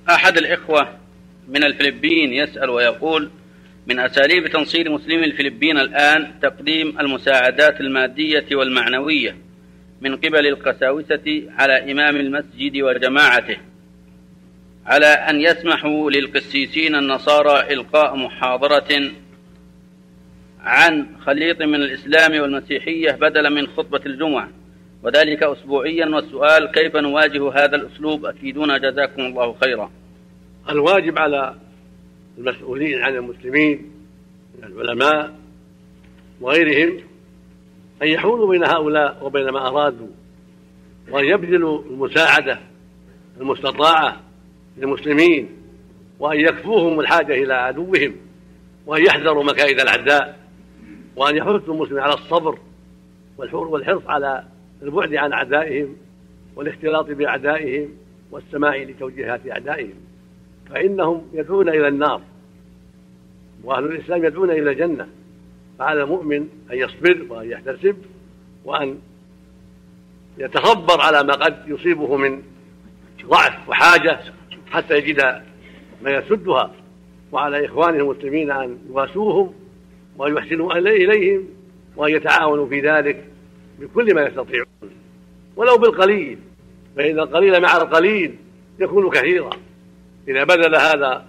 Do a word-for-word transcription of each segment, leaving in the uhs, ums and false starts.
أحد الإخوة من الفلبين يسأل ويقول: من أساليب تنصير مسلمي الفلبين الآن تقديم المساعدات المادية والمعنوية من قبل القساوسة على إمام المسجد وجماعته، على أن يسمحوا للقسيسين النصارى إلقاء محاضرة عن خليط من الإسلام والمسيحية بدلا من خطبة الجمعة، وذلك أسبوعيا. والسؤال: كيف نواجه هذا الأسلوب؟ أفيدونا جزاكم الله خيرا. الواجب على المسؤولين عن المسلمين من العلماء وغيرهم أن يحولوا بين هؤلاء وبين ما أرادوا، وأن يبذلوا المساعدة المستطاعة للمسلمين، وأن يكفوهم الحاجة إلى عدوهم، وأن يحذروا مكائد الأعداء، وأن يحثوا المسلمين على الصبر والحرص على البعد عن أعدائهم والاختلاط بأعدائهم والسماع لتوجيهات أعدائهم، فإنهم يدعون إلى النار وأهل الإسلام يدعون إلى الجنة. فعلى المؤمن أن يصبر وأن يحتسب وأن يتصبر على ما قد يصيبه من ضعف وحاجة حتى يجد ما يسدها، وعلى إخوانهم المسلمين أن يواسوهم وأن يحسنوا إليهم وأن يتعاونوا في ذلك بكل ما يستطيعون ولو بالقليل، فإن القليل مع القليل يكون كثيرا. إذا بذل هذا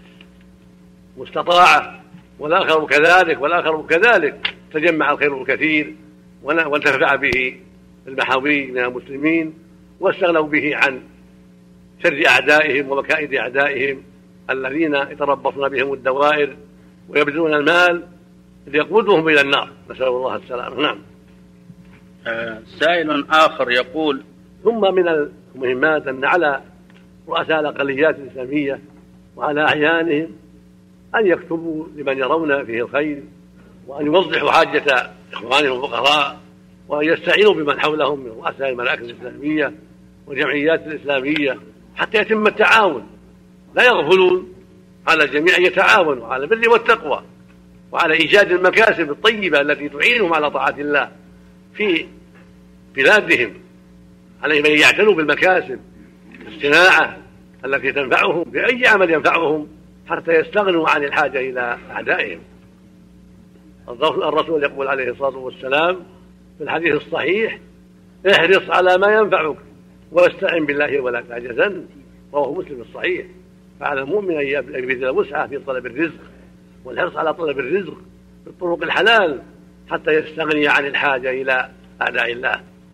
مستطاعة والآخر كذلك والآخر كذلك تجمع الخير الكثير وانتفع به المحاوي من المسلمين، واستغنوا به عن شر أعدائهم ومكائد أعدائهم الذين يتربصون بهم الدوائر ويبذلون المال ليقودهم إلى النار، نسأل الله السلامة. نعم. آه سائل آخر يقول: ثم من المهمات أن على رؤساء الأقليات الإسلامية وعلى أعيانهم أن يكتبوا لمن يرون فيه الخير، وأن يوضحوا حاجة إخوانهم الفقراء، وأن يستعينوا بمن حولهم من رؤساء المراكز الإسلامية والجمعيات الإسلامية حتى يتم التعاون. لا يغفلون، على الجميع أن يتعاونوا على البر والتقوى وعلى إيجاد المكاسب الطيبة التي تعينهم على طاعة الله في بلادهم. عليهم أن يعتنوا بالمكاسب الصناعة التي تنفعهم بأي عمل ينفعهم حتى يستغنوا عن الحاجة إلى أعدائهم. الرسول يقول عليه الصلاة والسلام في الحديث الصحيح: احرص على ما ينفعك واستعن بالله ولا تعجزن، رواه مسلم الصحيح. فعلى المؤمن أن يبذل وسعه في طلب الرزق والحرص على طلب الرزق بالطرق الحلال حتى يستغني عن الحاجة إلى أعداء الله.